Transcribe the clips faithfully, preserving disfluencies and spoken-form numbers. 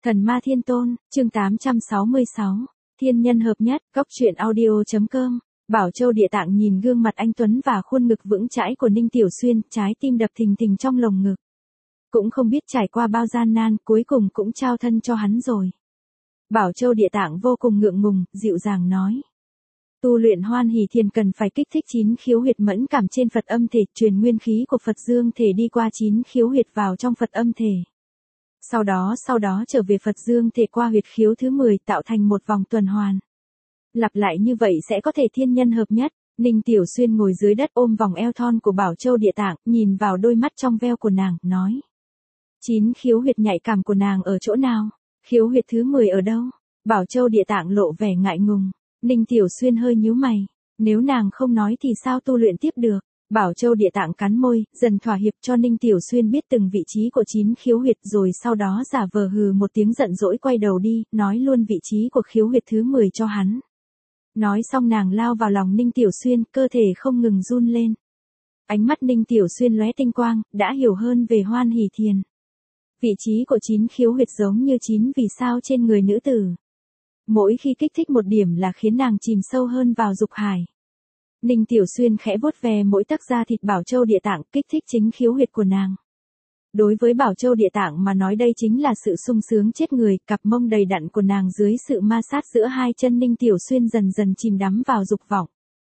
Thần Ma Thiên Tôn, chương tám trăm sáu mươi sáu, Thiên Nhân Hợp Nhất, Góc Truyện Audio chấm com. Bảo Châu Địa Tạng nhìn gương mặt anh tuấn và khuôn ngực vững chãi của Ninh Tiểu Xuyên, trái tim đập thình thình trong lồng ngực. Cũng không biết trải qua bao gian nan, cuối cùng cũng trao thân cho hắn rồi. Bảo Châu Địa Tạng vô cùng ngượng ngùng, dịu dàng nói. Tu luyện Hoan Hỷ Thiền cần phải kích thích chín khiếu huyệt mẫn cảm trên Phật âm thể, truyền nguyên khí của Phật Dương thể đi qua chín khiếu huyệt vào trong Phật âm thể. Sau đó sau đó trở về Phật Dương thể qua huyệt khiếu thứ mười tạo thành một vòng tuần hoàn. Lặp lại như vậy sẽ có thể thiên nhân hợp nhất. Ninh Tiểu Xuyên ngồi dưới đất ôm vòng eo thon của Bảo Châu Địa Tạng, nhìn vào đôi mắt trong veo của nàng, nói. Chín khiếu huyệt nhạy cảm của nàng ở chỗ nào? Khiếu huyệt thứ mười ở đâu? Bảo Châu Địa Tạng lộ vẻ ngại ngùng. Ninh Tiểu Xuyên hơi nhíu mày. Nếu nàng không nói thì sao tu luyện tiếp được? Bảo Châu Địa Tạng cắn môi, dần thỏa hiệp cho Ninh Tiểu Xuyên biết từng vị trí của chín khiếu huyệt, rồi sau đó giả vờ hừ một tiếng giận dỗi quay đầu đi, nói luôn vị trí của khiếu huyệt thứ mười cho hắn. Nói xong nàng lao vào lòng Ninh Tiểu Xuyên, cơ thể không ngừng run lên. Ánh mắt Ninh Tiểu Xuyên lóe tinh quang, đã hiểu hơn về Hoan Hỷ Thiền. Vị trí của chín khiếu huyệt giống như chín vì sao trên người nữ tử. Mỗi khi kích thích một điểm là khiến nàng chìm sâu hơn vào dục hải. Ninh Tiểu Xuyên khẽ vuốt ve mỗi tấc da thịt Bảo Châu Địa Tạng, kích thích chính khiếu huyệt của nàng. Đối với Bảo Châu Địa Tạng mà nói đây chính là sự sung sướng chết người, cặp mông đầy đặn của nàng dưới sự ma sát giữa hai chân Ninh Tiểu Xuyên dần dần chìm đắm vào dục vọng.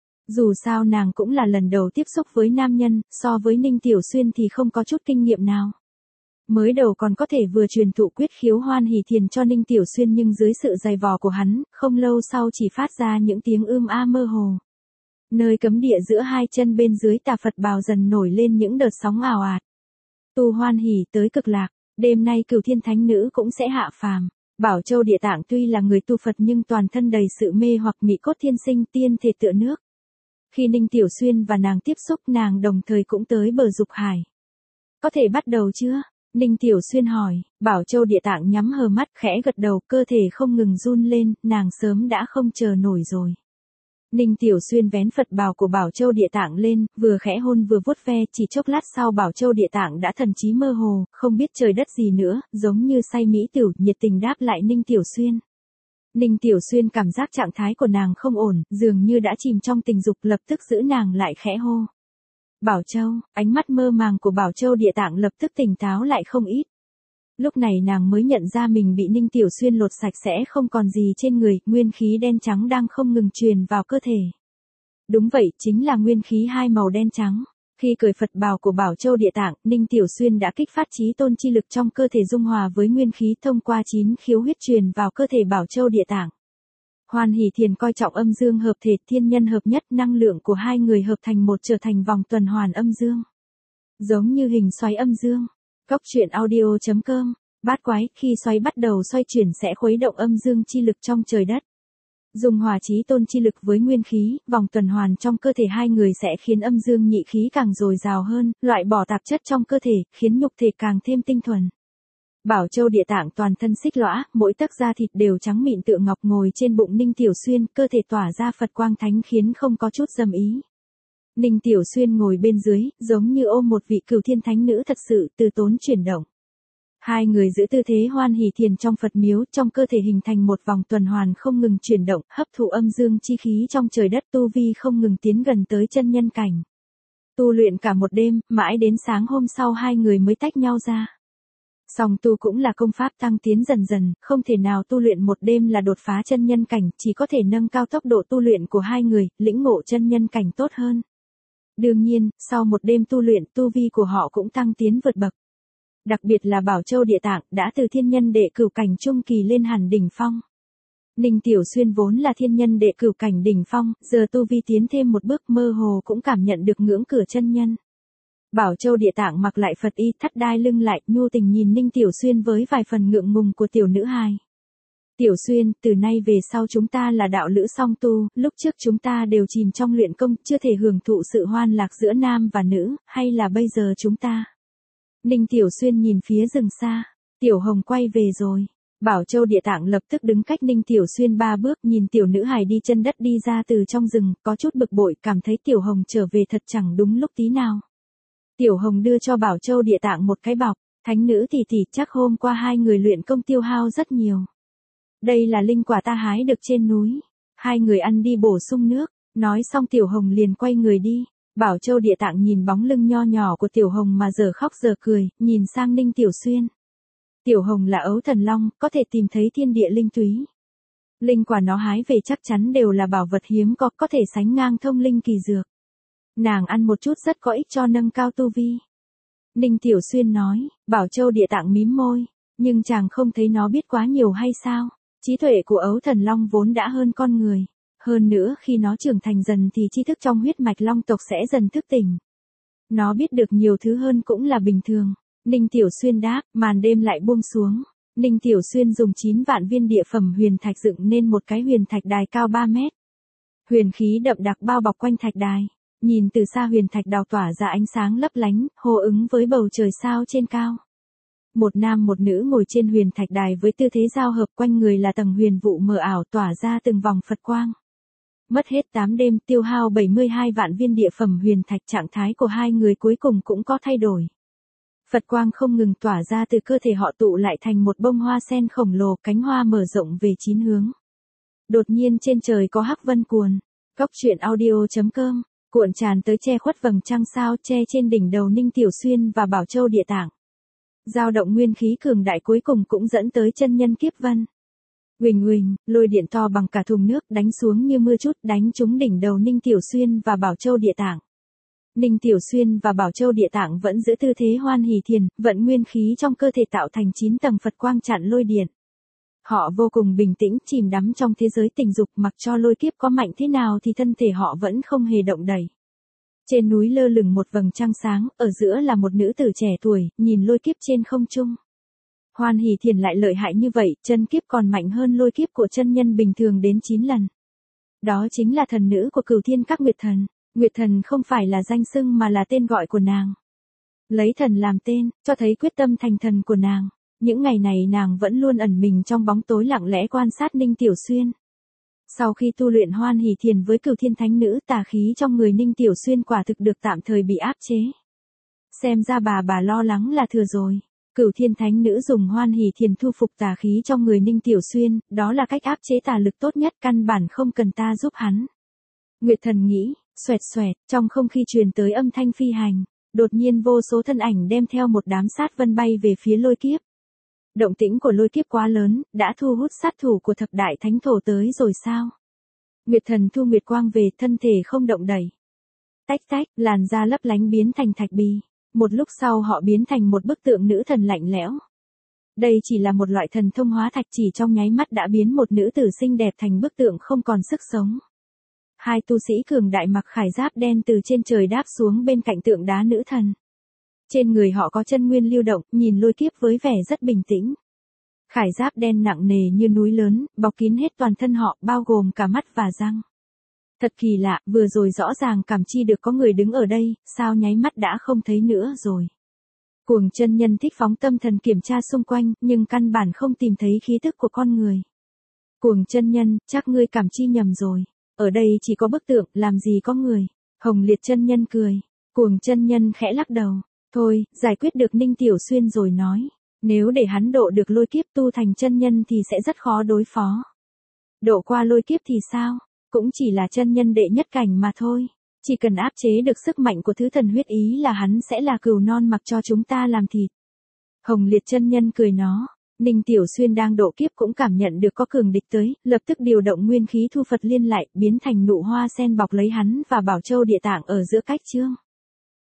Dù sao nàng cũng là lần đầu tiếp xúc với nam nhân, so với Ninh Tiểu Xuyên thì không có chút kinh nghiệm nào. Mới đầu còn có thể vừa truyền thụ quyết khiếu Hoan Hỷ Thiền cho Ninh Tiểu Xuyên, nhưng dưới sự dày vò của hắn, không lâu sau chỉ phát ra những tiếng ưm a mơ hồ. Nơi cấm địa giữa hai chân bên dưới tà Phật bào dần nổi lên những đợt sóng ào ạt. Tu hoan hỷ tới cực lạc, đêm nay Cửu Thiên Thánh Nữ cũng sẽ hạ phàm. Bảo Châu Địa Tạng tuy là người tu Phật nhưng toàn thân đầy sự mê hoặc mị cốt thiên sinh, tiên thể tựa nước. Khi Ninh Tiểu Xuyên và nàng tiếp xúc, nàng đồng thời cũng tới bờ dục hải. Có thể bắt đầu chưa? Ninh Tiểu Xuyên hỏi. Bảo Châu Địa Tạng nhắm hờ mắt, khẽ gật đầu, cơ thể không ngừng run lên, nàng sớm đã không chờ nổi rồi. Ninh Tiểu Xuyên vén Phật bào của Bảo Châu Địa Tạng lên, vừa khẽ hôn vừa vuốt ve, chỉ chốc lát sau Bảo Châu Địa Tạng đã thần trí mơ hồ, không biết trời đất gì nữa, giống như say mỹ tử, nhiệt tình đáp lại Ninh Tiểu Xuyên. Ninh Tiểu Xuyên cảm giác trạng thái của nàng không ổn, dường như đã chìm trong tình dục, lập tức giữ nàng lại khẽ hô. Bảo Châu, ánh mắt mơ màng của Bảo Châu Địa Tạng lập tức tỉnh táo lại không ít. Lúc này nàng mới nhận ra mình bị Ninh Tiểu Xuyên lột sạch sẽ không còn gì trên người, nguyên khí đen trắng đang không ngừng truyền vào cơ thể. Đúng vậy, chính là nguyên khí hai màu đen trắng. Khi cởi Phật bào của Bảo Châu Địa Tạng, Ninh Tiểu Xuyên đã kích phát chí tôn chi lực trong cơ thể dung hòa với nguyên khí thông qua chín khiếu huyết truyền vào cơ thể Bảo Châu Địa Tạng. Hoan Hỷ Thiền coi trọng âm dương hợp thể, thiên nhân hợp nhất, năng lượng của hai người hợp thành một trở thành vòng tuần hoàn âm dương. Giống như hình xoáy âm dương. Góc Truyện Audio chấm com. Bát quái, khi xoáy bắt đầu xoay chuyển sẽ khuấy động âm dương chi lực trong trời đất. Dùng hòa chí tôn chi lực với nguyên khí, vòng tuần hoàn trong cơ thể hai người sẽ khiến âm dương nhị khí càng dồi dào hơn, loại bỏ tạp chất trong cơ thể, khiến nhục thể càng thêm tinh thuần. Bảo Châu Địa Tạng toàn thân xích lõa, mỗi tấc da thịt đều trắng mịn tựa ngọc, ngồi trên bụng Ninh Tiểu Xuyên, cơ thể tỏa ra Phật quang thánh khiến không có chút dâm ý. Ninh Tiểu Xuyên ngồi bên dưới, giống như ôm một vị Cửu Thiên Thánh Nữ thật sự, từ tốn chuyển động. Hai người giữ tư thế Hoan Hỷ Thiền trong Phật miếu, trong cơ thể hình thành một vòng tuần hoàn không ngừng chuyển động, hấp thụ âm dương chi khí trong trời đất, tu vi không ngừng tiến gần tới chân nhân cảnh. Tu luyện cả một đêm, mãi đến sáng hôm sau hai người mới tách nhau ra. Song tu cũng là công pháp tăng tiến dần dần, không thể nào tu luyện một đêm là đột phá chân nhân cảnh, chỉ có thể nâng cao tốc độ tu luyện của hai người, lĩnh ngộ chân nhân cảnh tốt hơn. Đương nhiên, sau một đêm tu luyện, tu vi của họ cũng tăng tiến vượt bậc. Đặc biệt là Bảo Châu Địa Tạng, đã từ thiên nhân đệ cửu cảnh trung kỳ lên hẳn đỉnh phong. Ninh Tiểu Xuyên vốn là thiên nhân đệ cửu cảnh đỉnh phong, giờ tu vi tiến thêm một bước, mơ hồ cũng cảm nhận được ngưỡng cửa chân nhân. Bảo Châu Địa Tạng mặc lại Phật y, thắt đai lưng lại, nhu tình nhìn Ninh Tiểu Xuyên với vài phần ngượng ngùng của tiểu nữ hài. Tiểu Xuyên, từ nay về sau chúng ta là đạo lữ song tu, lúc trước chúng ta đều chìm trong luyện công, chưa thể hưởng thụ sự hoan lạc giữa nam và nữ, hay là bây giờ chúng ta? Ninh Tiểu Xuyên nhìn phía rừng xa, Tiểu Hồng quay về rồi. Bảo Châu Địa Tạng lập tức đứng cách Ninh Tiểu Xuyên ba bước, nhìn tiểu nữ hài đi chân đất đi ra từ trong rừng, có chút bực bội, cảm thấy Tiểu Hồng trở về thật chẳng đúng lúc tí nào. Tiểu Hồng đưa cho Bảo Châu Địa Tạng một cái bọc, Thánh nữ tỷ tỷ, chắc hôm qua hai người luyện công tiêu hao rất nhiều. Đây là linh quả ta hái được trên núi. Hai người ăn đi bổ sung nước. Nói xong Tiểu Hồng liền quay người đi. Bảo Châu Địa Tạng nhìn bóng lưng nho nhỏ của Tiểu Hồng mà giờ khóc giờ cười, nhìn sang Ninh Tiểu Xuyên. Tiểu Hồng là ấu thần long, có thể tìm thấy thiên địa linh túy. Linh quả nó hái về chắc chắn đều là bảo vật hiếm có, có thể sánh ngang thông linh kỳ dược. Nàng ăn một chút rất có ích cho nâng cao tu vi. Ninh Tiểu Xuyên nói, Bảo Châu Địa Tạng mím môi, nhưng chàng không thấy nó biết quá nhiều hay sao? Trí tuệ của ấu thần long vốn đã hơn con người. Hơn nữa khi nó trưởng thành dần thì tri thức trong huyết mạch long tộc sẽ dần thức tỉnh. Nó biết được nhiều thứ hơn cũng là bình thường. Ninh Tiểu Xuyên đáp, màn đêm lại buông xuống. Ninh Tiểu Xuyên dùng chín vạn viên địa phẩm huyền thạch dựng nên một cái huyền thạch đài cao ba mét. Huyền khí đậm đặc bao bọc quanh thạch đài. Nhìn từ xa huyền thạch đào tỏa ra ánh sáng lấp lánh, hô ứng với bầu trời sao trên cao. Một nam một nữ ngồi trên huyền thạch đài với tư thế giao hợp, quanh người là tầng huyền vụ mờ ảo tỏa ra từng vòng Phật quang. Mất hết tám đêm, tiêu hao bảy mươi hai vạn viên địa phẩm huyền thạch, trạng thái của hai người cuối cùng cũng có thay đổi. Phật quang không ngừng tỏa ra từ cơ thể họ tụ lại thành một bông hoa sen khổng lồ, cánh hoa mở rộng về chín hướng. Đột nhiên trên trời có hắc vân cuồn. Cóc truyện audio chấm com cuộn tràn tới che khuất vầng trăng sao che trên đỉnh đầu Ninh Tiểu Xuyên và Bảo Châu Địa Tạng. Dao động nguyên khí cường đại cuối cùng cũng dẫn tới chân nhân kiếp vân. Huỳnh huỳnh, lôi điện to bằng cả thùng nước đánh xuống như mưa chút, đánh trúng đỉnh đầu Ninh Tiểu Xuyên và Bảo Châu Địa Tạng. Ninh Tiểu Xuyên và Bảo Châu Địa Tạng vẫn giữ tư thế hoan hỷ thiền, vận nguyên khí trong cơ thể tạo thành chín tầng Phật quang chặn lôi điện. Họ vô cùng bình tĩnh, chìm đắm trong thế giới tình dục, mặc cho lôi kiếp có mạnh thế nào thì thân thể họ vẫn không hề động đậy. Trên núi lơ lửng một vầng trăng sáng, ở giữa là một nữ tử trẻ tuổi, nhìn lôi kiếp trên không trung. Hoan hỷ thiền lại lợi hại như vậy, chân kiếp còn mạnh hơn lôi kiếp của chân nhân bình thường đến chín lần. Đó chính là thần nữ của Cửu Thiên Các Nguyệt Thần. Nguyệt Thần không phải là danh xưng mà là tên gọi của nàng. Lấy thần làm tên, cho thấy quyết tâm thành thần của nàng. Những ngày này nàng vẫn luôn ẩn mình trong bóng tối lặng lẽ quan sát Ninh Tiểu Xuyên. Sau khi tu luyện hoan hỷ thiền với Cửu Thiên Thánh Nữ, tà khí trong người Ninh Tiểu Xuyên quả thực được tạm thời bị áp chế. Xem ra bà bà lo lắng là thừa rồi. Cửu Thiên Thánh Nữ dùng hoan hỷ thiền thu phục tà khí trong người Ninh Tiểu Xuyên, đó là cách áp chế tà lực tốt nhất, căn bản không cần ta giúp hắn. Nguyệt Thần nghĩ, xoẹt xoẹt, trong không khí truyền tới âm thanh phi hành, đột nhiên vô số thân ảnh đem theo một đám sát vân bay về phía lôi kiếp. Động tĩnh của lôi kiếp quá lớn, đã thu hút sát thủ của thập đại thánh thổ tới rồi sao? Nguyệt Thần thu nguyệt quang về, thân thể không động đẩy. Tách tách, làn da lấp lánh biến thành thạch bì. Một lúc sau họ biến thành một bức tượng nữ thần lạnh lẽo. Đây chỉ là một loại thần thông hóa thạch, chỉ trong nháy mắt đã biến một nữ tử xinh đẹp thành bức tượng không còn sức sống. Hai tu sĩ cường đại mặc khải giáp đen từ trên trời đáp xuống bên cạnh tượng đá nữ thần. Trên người họ có chân nguyên lưu động, nhìn lôi kiếp với vẻ rất bình tĩnh. Khải giáp đen nặng nề như núi lớn, bọc kín hết toàn thân họ, bao gồm cả mắt và răng. Thật kỳ lạ, vừa rồi rõ ràng cảm chi được có người đứng ở đây, sao nháy mắt đã không thấy nữa rồi. Cuồng chân nhân thích phóng tâm thần kiểm tra xung quanh, nhưng căn bản không tìm thấy khí tức của con người. Cuồng chân nhân, chắc ngươi cảm chi nhầm rồi. Ở đây chỉ có bức tượng, làm gì có người. Hồng Liệt chân nhân cười. Cuồng chân nhân khẽ lắc đầu. Thôi, giải quyết được Ninh Tiểu Xuyên rồi nói. Nếu để hắn độ được lôi kiếp tu thành chân nhân thì sẽ rất khó đối phó. Độ qua lôi kiếp thì sao? Cũng chỉ là chân nhân đệ nhất cảnh mà thôi. Chỉ cần áp chế được sức mạnh của thứ thần huyết ý là hắn sẽ là cừu non mặc cho chúng ta làm thịt. Hồng Liệt chân nhân cười nó. Ninh Tiểu Xuyên đang độ kiếp cũng cảm nhận được có cường địch tới, lập tức điều động nguyên khí thu Phật liên lại, biến thành nụ hoa sen bọc lấy hắn và Bảo Châu Địa Tạng ở giữa cách chương.